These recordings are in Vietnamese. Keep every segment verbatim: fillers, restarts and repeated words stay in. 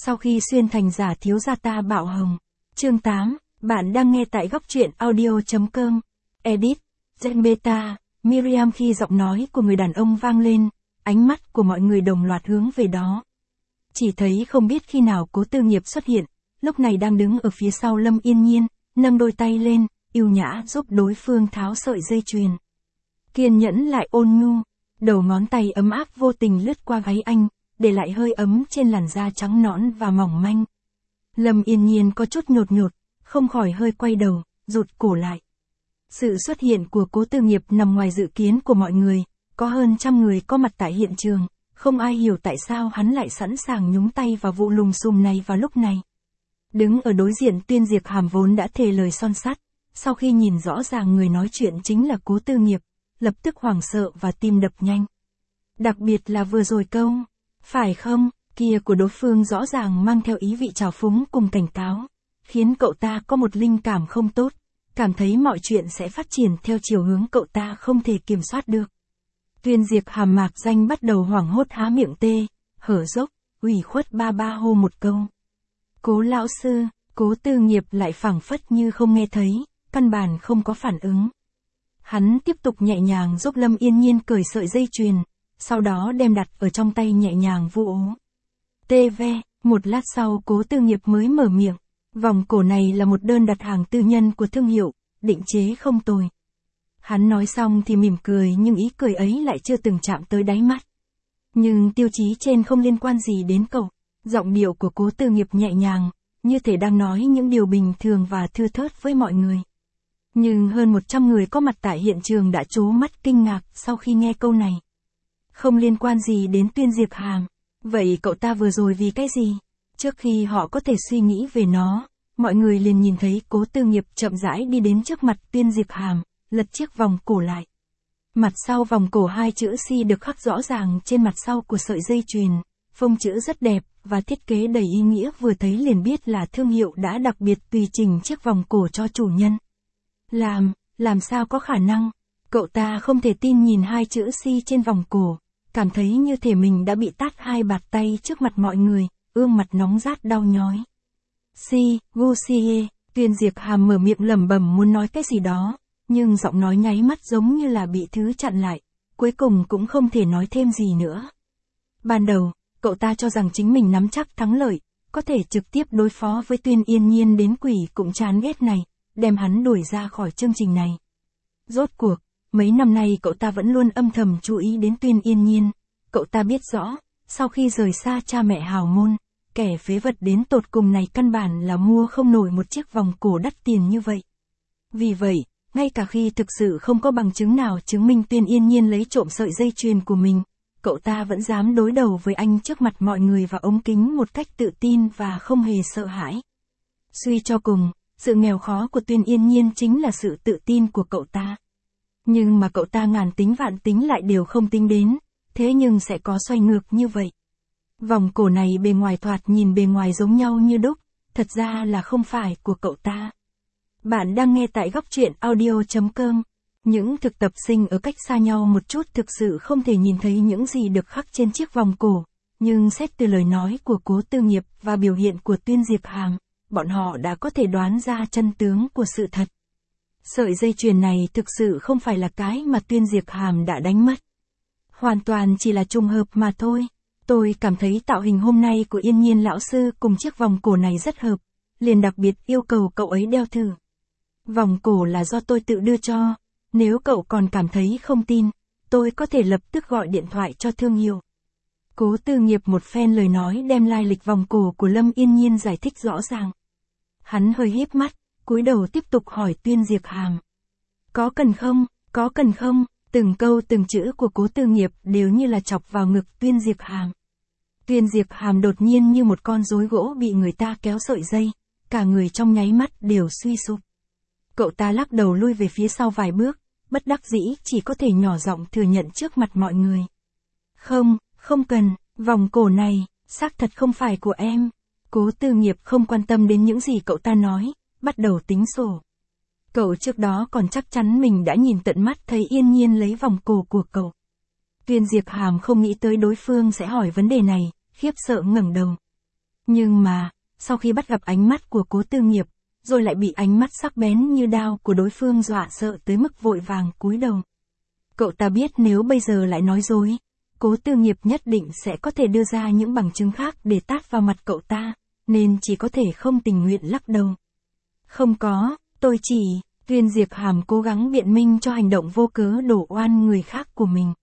Sau khi xuyên thành giả thiếu gia ta bạo hồng. Chương tám, bạn đang nghe tại góc truyện audio.com. Edit, Zenbeta, Miriam. Khi giọng nói của người đàn ông vang lên, ánh mắt của mọi người đồng loạt hướng về đó. Chỉ thấy không biết khi nào Cố Tư Nghiệp xuất hiện, lúc này đang đứng ở phía sau Lâm Yên Nhiên, nâng đôi tay lên, yêu nhã giúp đối phương tháo sợi dây chuyền. Kiên nhẫn lại ôn nhu, đầu ngón tay ấm áp vô tình lướt qua gáy anh, để lại hơi ấm trên làn da trắng nõn và mỏng manh. Lâm Yên Nhiên có chút nhột nhột, không khỏi hơi quay đầu, rụt cổ lại. Sự xuất hiện của Cố Tư Nghiệp nằm ngoài dự kiến của mọi người, có hơn trăm người có mặt tại hiện trường, không ai hiểu tại sao hắn lại sẵn sàng nhúng tay vào vụ lùm xùm này vào lúc này. Đứng ở đối diện Tuyên Diệp Hàm vốn đã thề lời son sắt, sau khi nhìn rõ ràng người nói chuyện chính là Cố Tư Nghiệp, lập tức hoảng sợ và tim đập nhanh. Đặc biệt là vừa rồi câu, phải không, kia của đối phương rõ ràng mang theo ý vị trào phúng cùng cảnh cáo, khiến cậu ta có một linh cảm không tốt, cảm thấy mọi chuyện sẽ phát triển theo chiều hướng cậu ta không thể kiểm soát được. Tuyên Diệp Hàm mạc danh bắt đầu hoảng hốt há miệng tê, hở dốc, ủy khuất ba ba hô một câu. Cố lão sư, Cố Tư Nghiệp lại phảng phất như không nghe thấy, căn bản không có phản ứng. Hắn tiếp tục nhẹ nhàng giúp Lâm Yên Nhiên cởi sợi dây chuyền, sau đó đem đặt ở trong tay nhẹ nhàng vu ố. Tê ve, một lát sau Cố Tư Nghiệp mới mở miệng, vòng cổ này là một đơn đặt hàng tư nhân của thương hiệu, định chế không tồi. Hắn nói xong thì mỉm cười nhưng ý cười ấy lại chưa từng chạm tới đáy mắt. Nhưng tiêu chí trên không liên quan gì đến cậu, giọng điệu của Cố Tư Nghiệp nhẹ nhàng, như thể đang nói những điều bình thường và thưa thớt với mọi người. Nhưng hơn một trăm người có mặt tại hiện trường đã trố mắt kinh ngạc sau khi nghe câu này. Không liên quan gì đến Tuyên Diệp Hàm, vậy cậu ta vừa rồi vì cái gì? Trước khi họ có thể suy nghĩ về nó, mọi người liền nhìn thấy Cố Tư Nghiệp chậm rãi đi đến trước mặt Tuyên Diệp Hàm, lật chiếc vòng cổ lại. Mặt sau vòng cổ hai chữ Si được khắc rõ ràng trên mặt sau của sợi dây chuyền, phông chữ rất đẹp, và thiết kế đầy ý nghĩa, vừa thấy liền biết là thương hiệu đã đặc biệt tùy chỉnh chiếc vòng cổ cho chủ nhân. Làm, làm sao có khả năng? Cậu ta không thể tin nhìn hai chữ Si trên vòng cổ, cảm thấy như thể mình đã bị tát hai bạt tay trước mặt mọi người, ương mặt nóng rát đau nhói. Si, Gucci, Tuyên Diệp Hàm mở miệng lẩm bẩm muốn nói cái gì đó, nhưng giọng nói nháy mắt giống như là bị thứ chặn lại, cuối cùng cũng không thể nói thêm gì nữa. Ban đầu, cậu ta cho rằng chính mình nắm chắc thắng lợi, có thể trực tiếp đối phó với Tuyên Yên Nhiên đến quỷ cũng chán ghét này, đem hắn đuổi ra khỏi chương trình này. Rốt cuộc, mấy năm nay cậu ta vẫn luôn âm thầm chú ý đến Tuyên Yên Nhiên, cậu ta biết rõ, sau khi rời xa cha mẹ hào môn, kẻ phế vật đến tột cùng này căn bản là mua không nổi một chiếc vòng cổ đắt tiền như vậy. Vì vậy, ngay cả khi thực sự không có bằng chứng nào chứng minh Tuyên Yên Nhiên lấy trộm sợi dây chuyền của mình, cậu ta vẫn dám đối đầu với anh trước mặt mọi người và ống kính một cách tự tin và không hề sợ hãi. Suy cho cùng, sự nghèo khó của Tuyên Yên Nhiên chính là sự tự tin của cậu ta. Nhưng mà cậu ta ngàn tính vạn tính lại đều không tính đến, thế nhưng sẽ có xoay ngược như vậy. Vòng cổ này bề ngoài thoạt nhìn bề ngoài giống nhau như đúc, thật ra là không phải của cậu ta. Bạn đang nghe tại góc truyện audio.com. Những thực tập sinh ở cách xa nhau một chút thực sự không thể nhìn thấy những gì được khắc trên chiếc vòng cổ, nhưng xét từ lời nói của Cố Tư Nghiệp và biểu hiện của Tuyên Diệp Hàm, bọn họ đã có thể đoán ra chân tướng của sự thật. Sợi dây chuyền này thực sự không phải là cái mà Tuyên Diệp Hàm đã đánh mất. Hoàn toàn chỉ là trùng hợp mà thôi. Tôi cảm thấy tạo hình hôm nay của Yên Nhiên lão sư cùng chiếc vòng cổ này rất hợp, liền đặc biệt yêu cầu cậu ấy đeo thử. Vòng cổ là do tôi tự đưa cho, nếu cậu còn cảm thấy không tin, tôi có thể lập tức gọi điện thoại cho thương hiệu. Cố Tư Nghiệp một phen lời nói đem lai lịch vòng cổ của Lâm Yên Nhiên giải thích rõ ràng. Hắn hơi híp mắt, cúi đầu tiếp tục hỏi Tuyên Diệp Hàm. Có cần không, có cần không, từng câu từng chữ của Cố Tư Nghiệp đều như là chọc vào ngực Tuyên Diệp Hàm. Tuyên Diệp Hàm đột nhiên như một con rối gỗ bị người ta kéo sợi dây, cả người trong nháy mắt đều suy sụp. Cậu ta lắc đầu lui về phía sau vài bước, bất đắc dĩ chỉ có thể nhỏ giọng thừa nhận trước mặt mọi người. Không, không cần, vòng cổ này, xác thật không phải của em. Cố Tư Nghiệp không quan tâm đến những gì cậu ta nói, bắt đầu tính sổ. Cậu trước đó còn chắc chắn mình đã nhìn tận mắt thấy Yên Nhiên lấy vòng cổ của cậu. Tuyên Diệp Hàm không nghĩ tới đối phương sẽ hỏi vấn đề này, khiếp sợ ngẩng đầu. Nhưng mà, sau khi bắt gặp ánh mắt của Cố Tư Nghiệp, rồi lại bị ánh mắt sắc bén như đao của đối phương dọa sợ tới mức vội vàng cúi đầu. Cậu ta biết nếu bây giờ lại nói dối, Cố Tư Nghiệp nhất định sẽ có thể đưa ra những bằng chứng khác để tát vào mặt cậu ta, nên chỉ có thể không tình nguyện lắc đầu. Không có, tôi chỉ, Tuyên Diệp Hàm cố gắng biện minh cho hành động vô cớ đổ oan người khác của mình.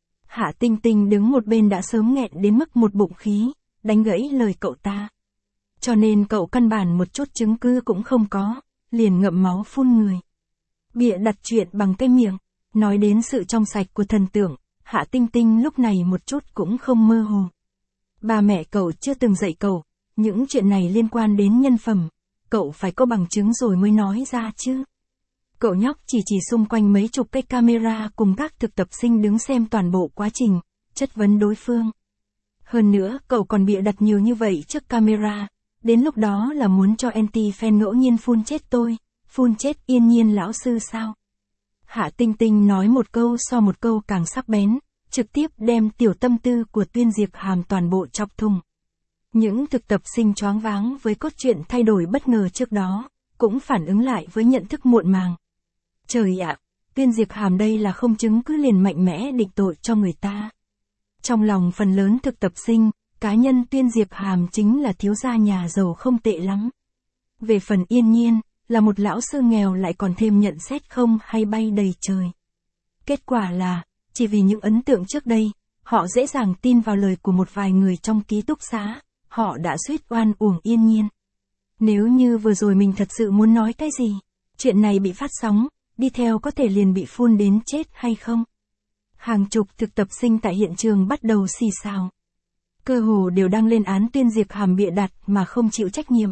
Hạ Tinh Tinh đứng một bên đã sớm nghẹn đến mức một bụng khí, đánh gãy lời cậu ta. Cho nên cậu căn bản một chút chứng cứ cũng không có, liền ngậm máu phun người. Bịa đặt chuyện bằng cái miệng, nói đến sự trong sạch của thần tượng, Hạ Tinh Tinh lúc này một chút cũng không mơ hồ. Ba mẹ cậu chưa từng dạy cậu, những chuyện này liên quan đến nhân phẩm, cậu phải có bằng chứng rồi mới nói ra chứ. Cậu nhóc chỉ chỉ xung quanh mấy chục cái camera cùng các thực tập sinh đứng xem toàn bộ quá trình, chất vấn đối phương. Hơn nữa cậu còn bịa đặt nhiều như vậy trước camera, đến lúc đó là muốn cho anti-fan ngẫu nhiên phun chết tôi, phun chết Yên Nhiên lão sư sao? Hạ Tinh Tinh nói một câu so một câu càng sắc bén, trực tiếp đem tiểu tâm tư của Tuyên Diệp Hàm toàn bộ chọc thùng. Những thực tập sinh choáng váng với cốt truyện thay đổi bất ngờ trước đó, cũng phản ứng lại với nhận thức muộn màng. Trời ạ, Tuyên Diệp Hàm đây là không chứng cứ liền mạnh mẽ định tội cho người ta. Trong lòng phần lớn thực tập sinh, cá nhân Tuyên Diệp Hàm chính là thiếu gia nhà giàu không tệ lắm. Về phần Yên Nhiên, là một lão sư nghèo lại còn thêm nhận xét không hay bay đầy trời. Kết quả là, chỉ vì những ấn tượng trước đây, họ dễ dàng tin vào lời của một vài người trong ký túc xá, họ đã suýt oan uổng Yên Nhiên. Nếu như vừa rồi mình thật sự muốn nói cái gì, chuyện này bị phát sóng, đi theo có thể liền bị phun đến chết hay không? Hàng chục thực tập sinh tại hiện trường bắt đầu xì xào. Cơ hồ đều đang lên án Tuyên Diệp Hàm bịa đặt mà không chịu trách nhiệm.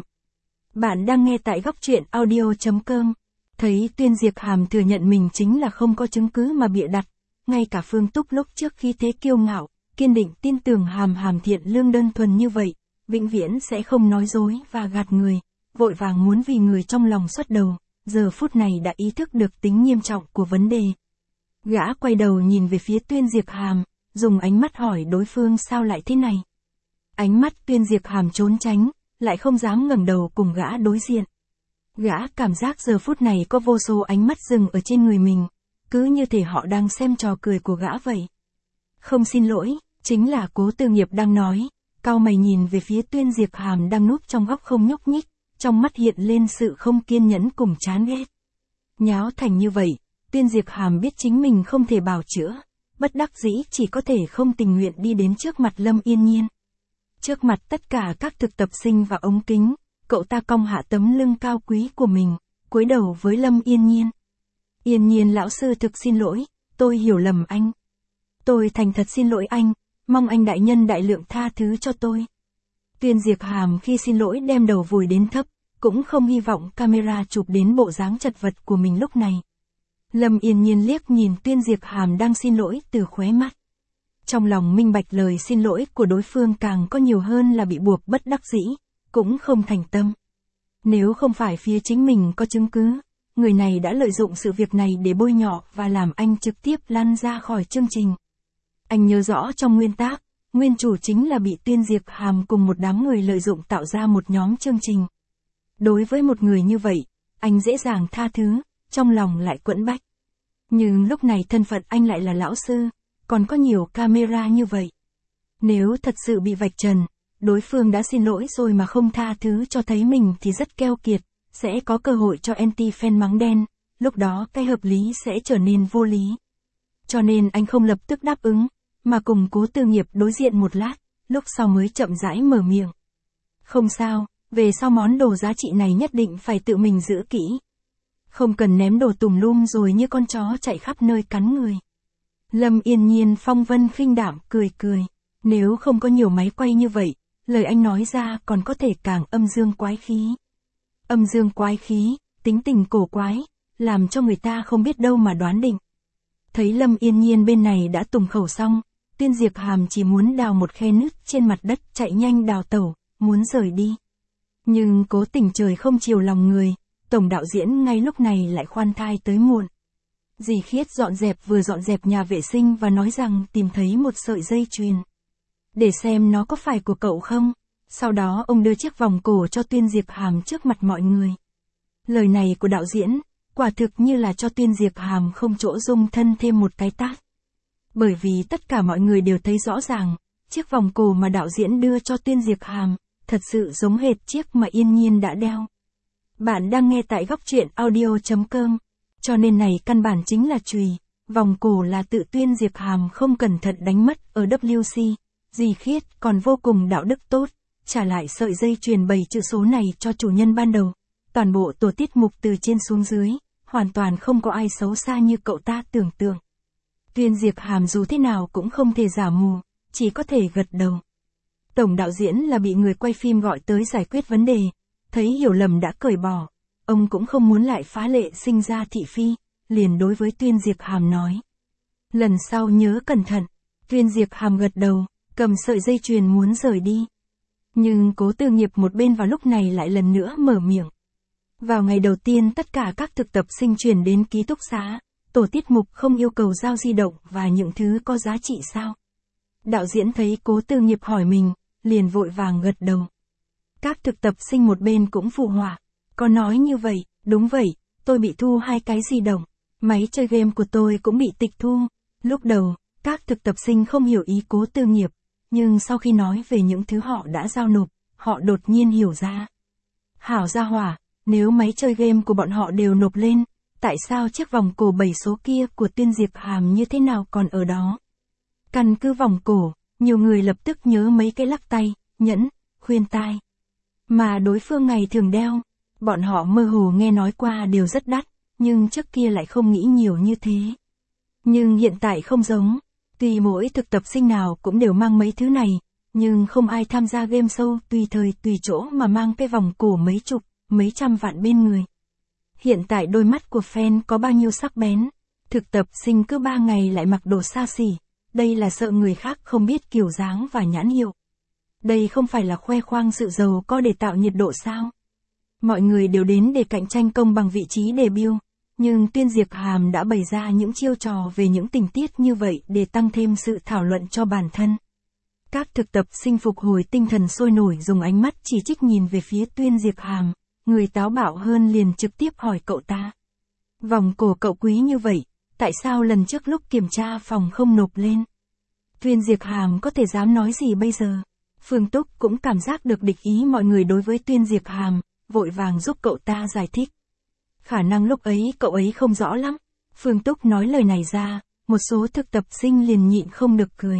Bạn đang nghe tại góc truyện audio chấm com. Thấy Tuyên Diệp Hàm thừa nhận mình chính là không có chứng cứ mà bịa đặt, ngay cả Phương Túc lúc trước khí thế kiêu ngạo, kiên định tin tưởng Hàm Hàm thiện lương đơn thuần như vậy, vĩnh viễn sẽ không nói dối và gạt người, vội vàng muốn vì người trong lòng xuất đầu, giờ phút này đã ý thức được tính nghiêm trọng của vấn đề. Gã quay đầu nhìn về phía Tuyên Diệp Hàm, dùng ánh mắt hỏi đối phương sao lại thế này. Ánh mắt Tuyên Diệp Hàm trốn tránh, lại không dám ngẩng đầu cùng gã đối diện. Gã cảm giác giờ phút này có vô số ánh mắt dừng ở trên người mình, cứ như thể họ đang xem trò cười của gã vậy. Không xin lỗi, chính là Cố Tư Nghiệp đang nói, cau mày nhìn về phía Tuyên Diệp Hàm đang núp trong góc không nhúc nhích, trong mắt hiện lên sự không kiên nhẫn cùng chán ghét. Nháo thành như vậy, Tuyên Diệp Hàm biết chính mình không thể bào chữa, bất đắc dĩ chỉ có thể không tình nguyện đi đến trước mặt Lâm Yên Nhiên. Trước mặt tất cả các thực tập sinh và ống kính, cậu ta cong hạ tấm lưng cao quý của mình, cúi đầu với Lâm Yên Nhiên. Yên Nhiên lão sư thực xin lỗi, tôi hiểu lầm anh. Tôi thành thật xin lỗi anh, mong anh đại nhân đại lượng tha thứ cho tôi. Tuyên Diệp Hàm khi xin lỗi đem đầu vùi đến thấp, cũng không hy vọng camera chụp đến bộ dáng chật vật của mình lúc này. Lâm Yên Nhiên liếc nhìn Tuyên Diệp Hàm đang xin lỗi từ khóe mắt. Trong lòng minh bạch lời xin lỗi của đối phương càng có nhiều hơn là bị buộc bất đắc dĩ, cũng không thành tâm. Nếu không phải phía chính mình có chứng cứ, người này đã lợi dụng sự việc này để bôi nhọ và làm anh trực tiếp lăn ra khỏi chương trình. Anh nhớ rõ trong nguyên tác, nguyên chủ chính là bị Tuyên Diệp Hàm cùng một đám người lợi dụng tạo ra một nhóm chương trình. Đối với một người như vậy, anh dễ dàng tha thứ, trong lòng lại quẫn bách. Nhưng lúc này thân phận anh lại là lão sư, còn có nhiều camera như vậy. Nếu thật sự bị vạch trần, đối phương đã xin lỗi rồi mà không tha thứ cho thấy mình thì rất keo kiệt, sẽ có cơ hội cho anti-fan mắng đen, lúc đó cái hợp lý sẽ trở nên vô lý. Cho nên anh không lập tức đáp ứng, mà cùng Cố Tư Nghiệp đối diện một lát, lúc sau mới chậm rãi mở miệng. Không sao, về sau món đồ giá trị này nhất định phải tự mình giữ kỹ. Không cần ném đồ tùm lum rồi như con chó chạy khắp nơi cắn người. Lâm Yên Nhiên phong vân khinh đảm cười cười. Nếu không có nhiều máy quay như vậy, lời anh nói ra còn có thể càng âm dương quái khí. Âm dương quái khí, tính tình cổ quái, làm cho người ta không biết đâu mà đoán định. Thấy Lâm Yên Nhiên bên này đã tùng khẩu xong, Tuyên Diệp Hàm chỉ muốn đào một khe nứt trên mặt đất chạy nhanh đào tẩu, muốn rời đi. Nhưng cố tình trời không chiều lòng người, tổng đạo diễn ngay lúc này lại khoan thai tới muộn. Dì Khiết dọn dẹp vừa dọn dẹp nhà vệ sinh và nói rằng tìm thấy một sợi dây chuyền. Để xem nó có phải của cậu không? Sau đó ông đưa chiếc vòng cổ cho Tuyên Diệp Hàm trước mặt mọi người. Lời này của đạo diễn, quả thực như là cho Tuyên Diệp Hàm không chỗ dung thân thêm một cái tát. Bởi vì tất cả mọi người đều thấy rõ ràng, chiếc vòng cổ mà đạo diễn đưa cho Tuyên Diệp Hàm, thật sự giống hệt chiếc mà Yên Nhiên đã đeo. Bạn đang nghe tại góc truyện audio chấm com, cho nên này căn bản chính là chùy, vòng cổ là tự Tuyên Diệp Hàm không cẩn thận đánh mất ở W C, Di Khiết còn vô cùng đạo đức tốt, trả lại sợi dây chuyền bảy chữ số này cho chủ nhân ban đầu. Toàn bộ tổ tiết mục từ trên xuống dưới, hoàn toàn không có ai xấu xa như cậu ta tưởng tượng. Tuyên Diệp Hàm dù thế nào cũng không thể giả mù, chỉ có thể gật đầu. Tổng đạo diễn là bị người quay phim gọi tới giải quyết vấn đề, thấy hiểu lầm đã cởi bỏ, ông cũng không muốn lại phá lệ sinh ra thị phi, liền đối với Tuyên Diệp Hàm nói. Lần sau nhớ cẩn thận, Tuyên Diệp Hàm gật đầu, cầm sợi dây chuyền muốn rời đi. Nhưng Cố Tư Nghiệp một bên vào lúc này lại lần nữa mở miệng. Vào ngày đầu tiên tất cả các thực tập sinh chuyển đến ký túc xá, tổ tiết mục không yêu cầu giao di động và những thứ có giá trị sao? Đạo diễn thấy Cố Tư Nghiệp hỏi mình, liền vội vàng gật đầu. Các thực tập sinh một bên cũng phụ họa. Có nói như vậy, đúng vậy, tôi bị thu hai cái di động, máy chơi game của tôi cũng bị tịch thu. Lúc đầu, các thực tập sinh không hiểu ý Cố Tư Nghiệp, nhưng sau khi nói về những thứ họ đã giao nộp, họ đột nhiên hiểu ra. Hảo gia hỏa, nếu máy chơi game của bọn họ đều nộp lên, tại sao chiếc vòng cổ bảy số kia của Tuyên Diệp Hàm như thế nào còn ở đó? Căn cứ vòng cổ, nhiều người lập tức nhớ mấy cái lắc tay, nhẫn, khuyên tai. Mà đối phương ngày thường đeo, bọn họ mơ hồ nghe nói qua đều rất đắt, nhưng trước kia lại không nghĩ nhiều như thế. Nhưng hiện tại không giống, tuy mỗi thực tập sinh nào cũng đều mang mấy thứ này, nhưng không ai tham gia game show tùy thời tùy chỗ mà mang cái vòng cổ mấy chục, mấy trăm vạn bên người. Hiện tại đôi mắt của fan có bao nhiêu sắc bén, thực tập sinh cứ ba ngày lại mặc đồ xa xỉ, đây là sợ người khác không biết kiểu dáng và nhãn hiệu. Đây không phải là khoe khoang sự giàu có để tạo nhiệt độ sao? Mọi người đều đến để cạnh tranh công bằng vị trí debut, nhưng Tuyên Diệp Hàm đã bày ra những chiêu trò về những tình tiết như vậy để tăng thêm sự thảo luận cho bản thân. Các thực tập sinh phục hồi tinh thần sôi nổi dùng ánh mắt chỉ trích nhìn về phía Tuyên Diệp Hàm, người táo bạo hơn liền trực tiếp hỏi cậu ta. Vòng cổ cậu quý như vậy, tại sao lần trước lúc kiểm tra phòng không nộp lên? Tuyên Diệp Hàm có thể dám nói gì bây giờ? Phương Túc cũng cảm giác được địch ý mọi người đối với Tuyên Diệp Hàm, vội vàng giúp cậu ta giải thích. Khả năng lúc ấy cậu ấy không rõ lắm. Phương Túc nói lời này ra, một số thực tập sinh liền nhịn không được cười.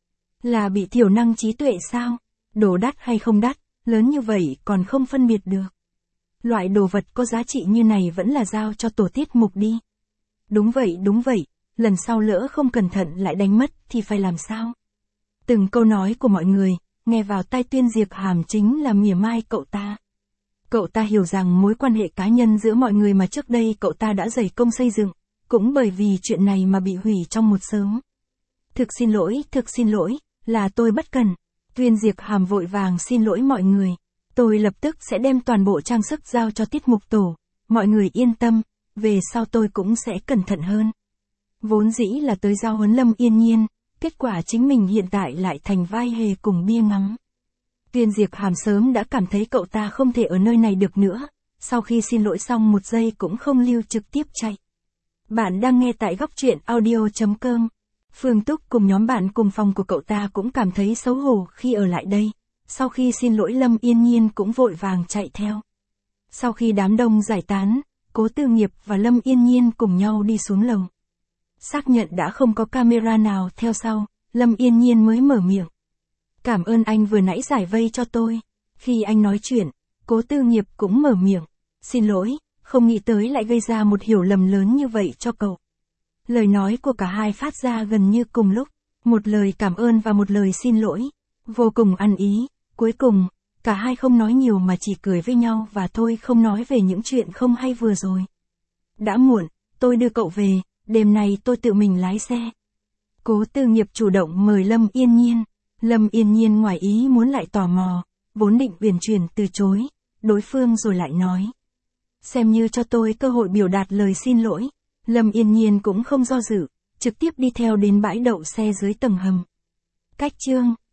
Là bị thiểu năng trí tuệ sao? Đồ đắt hay không đắt, lớn như vậy còn không phân biệt được. Loại đồ vật có giá trị như này vẫn là giao cho tổ tiết mục đi. Đúng vậy đúng vậy, lần sau lỡ không cẩn thận lại đánh mất thì phải làm sao? Từng câu nói của mọi người, nghe vào tai Tuyên Diệp Hàm chính là mỉa mai cậu ta. Cậu ta hiểu rằng mối quan hệ cá nhân giữa mọi người mà trước đây cậu ta đã dày công xây dựng, cũng bởi vì chuyện này mà bị hủy trong một sớm. Thực xin lỗi, thực xin lỗi, là tôi bất cẩn. Tuyên Diệp Hàm vội vàng xin lỗi mọi người. Tôi lập tức sẽ đem toàn bộ trang sức giao cho tiết mục tổ. Mọi người yên tâm, về sau tôi cũng sẽ cẩn thận hơn. Vốn dĩ là tới giao huấn Lâm Yên Nhiên, kết quả chính mình hiện tại lại thành vai hề cùng bia ngắm. Tuyên Diệp Hàm sớm đã cảm thấy cậu ta không thể ở nơi này được nữa, sau khi xin lỗi xong một giây cũng không lưu trực tiếp chạy. Bạn đang nghe tại góc truyện audio chấm com. Phương Túc cùng nhóm bạn cùng phòng của cậu ta cũng cảm thấy xấu hổ khi ở lại đây, sau khi xin lỗi Lâm Yên Nhiên cũng vội vàng chạy theo. Sau khi đám đông giải tán, Cố Tư Nghiệp và Lâm Yên Nhiên cùng nhau đi xuống lầu. Xác nhận đã không có camera nào theo sau, Lâm Yên Nhiên mới mở miệng. Cảm ơn anh vừa nãy giải vây cho tôi. Khi anh nói chuyện, Cố Tư Nghiệp cũng mở miệng. Xin lỗi, không nghĩ tới lại gây ra một hiểu lầm lớn như vậy cho cậu. Lời nói của cả hai phát ra gần như cùng lúc, một lời cảm ơn và một lời xin lỗi. Vô cùng ăn ý, cuối cùng, cả hai không nói nhiều mà chỉ cười với nhau và thôi không nói về những chuyện không hay vừa rồi. Đã muộn, tôi đưa cậu về, đêm nay tôi tự mình lái xe. Cố Tư Nghiệp chủ động mời Lâm Yên Nhiên. Lâm Yên Nhiên ngoài ý muốn lại tò mò, vốn định uyển chuyển từ chối, đối phương rồi lại nói. Xem như cho tôi cơ hội biểu đạt lời xin lỗi. Lâm Yên Nhiên cũng không do dự, trực tiếp đi theo đến bãi đậu xe dưới tầng hầm. Cách chương